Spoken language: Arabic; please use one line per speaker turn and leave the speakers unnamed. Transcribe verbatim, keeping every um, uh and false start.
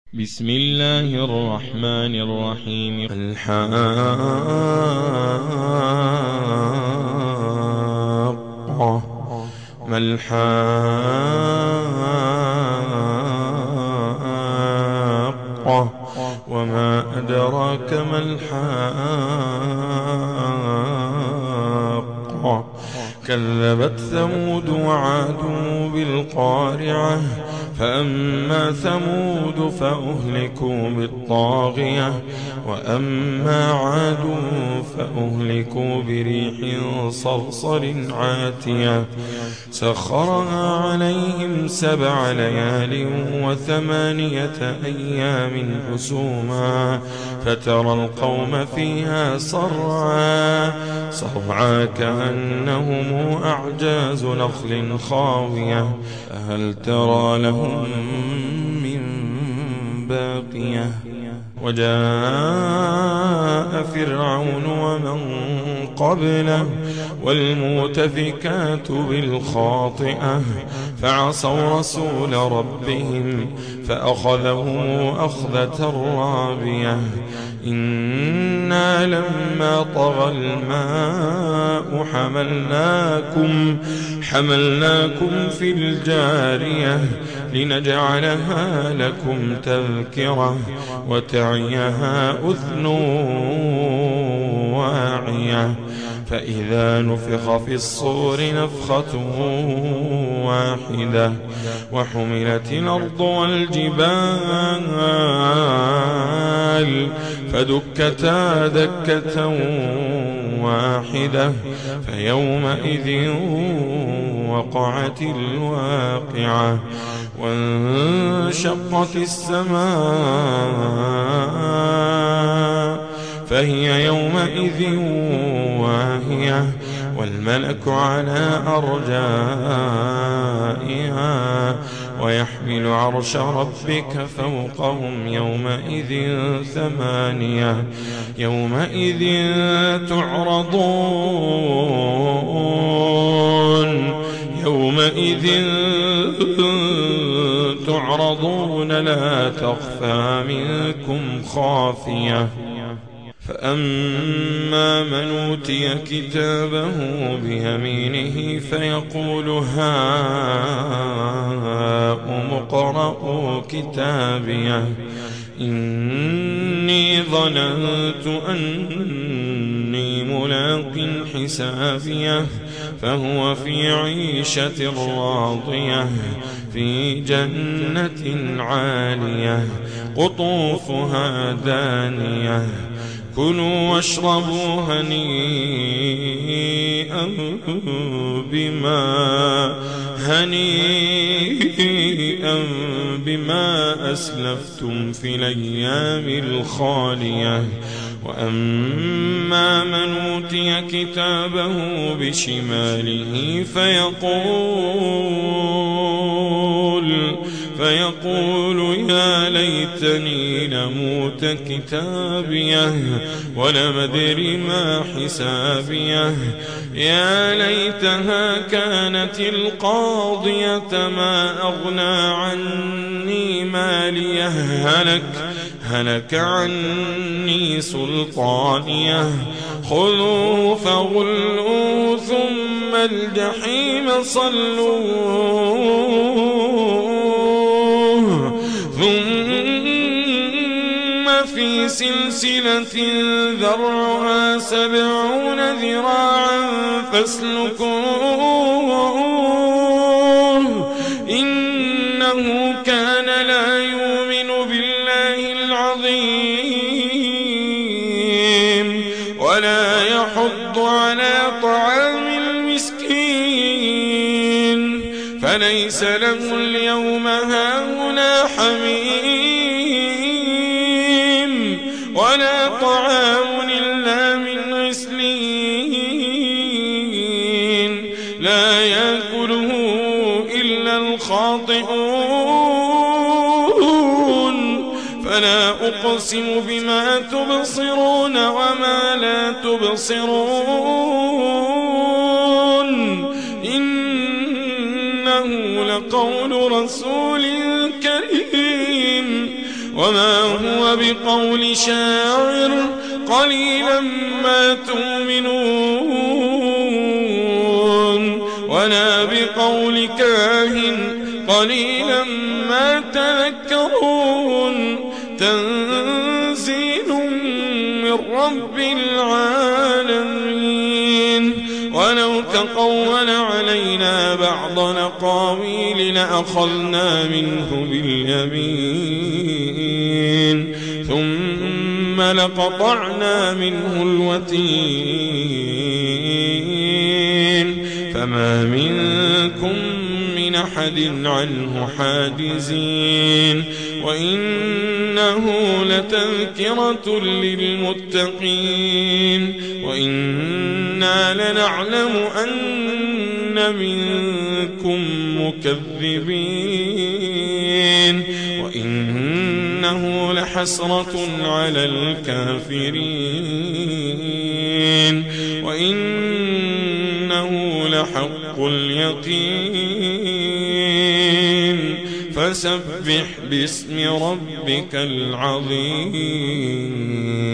بسم الله الرحمن الرحيم. الحاقة ما الحاقة وما أدراك ما الحاقة كذبت ثمود وعاد بالقارعة فأما ثمود فأهلكوا بالطاغية وأما عاد فأهلكوا بريح صرصر عاتية سخرها عليهم سبع ليال وثمانية أيام حسوما فترى القوم فيها صرعا صرعا كأنهم أعجاز نخل خاوية هل ترى لهم من باقية وجاء فرعون ومن قبله والمؤتفكات بالخاطئة فعصوا رسول ربهم فأخذهم أخذة رابية إنا لما طغى الماء حملناكم حملناكم في الجارية لنجعلها لكم تذكرة وتعيها أذن واعية فإذا نفخ في الصور نفخة واحدة وحملت الأرض والجبال فدكتا دكة واحدة فيومئذ وقعت الواقعة وانشقت السماء فهي يومئذ واهية والملك على أرجائها ويحمل عرش ربك فوقهم يومئذ ثمانية يومئذ تعرضون يومئذ تعرضون لا تخفى منكم خافية فأما من أوتي كتابه بيمينه فيقول هاؤم اقرءوا كتابيه إني ظننت أني ملاق حسابيه فهو في عيشة راضية في جنة عالية قطوفها دانية كلوا واشربوا هنيئا بما هنيئا بما أسلفتم في الأيام الخالية وأما من أوتي كتابه بشماله فيقول فيقول يا ليتني لموت كتابيه ولم أدر ما حسابيه يا ليتها كانت القاضية ما أغنى عني ماليه هلك هلك عني سلطانيه خذوه فغلوه ثم الجحيم صلوه ثم في سلسلة ذرعها سبعون ذراعا فاسلكوه إنه كان لا يؤمن بالله العظيم ولا يحض على طعام المسكين فليس له اليوم هاهنا حميم ولا طعام إلا من غسلين لا يأكله إلا الخاطئون فلا أقسم بما تبصرون وما لا تبصرون إنه لقول رسول كريم وما هو بقول شاعر قليلا ما تؤمنون ولا بقول كاهن قليلا ما تذكرون تنزيل من رب العالمين ولو تقول علينا بعض الأقاويل لأخذنا منه باليمين ثم لقطعنا منه الوتين فما منكم من أحد عنه حاجزين وإنه لتذكرة للمتقين وإنا لنعلم أن منكم مكذبين وإنه لحسرة على الكافرين وإنه لحق اليقين فسبح باسم ربك العظيم.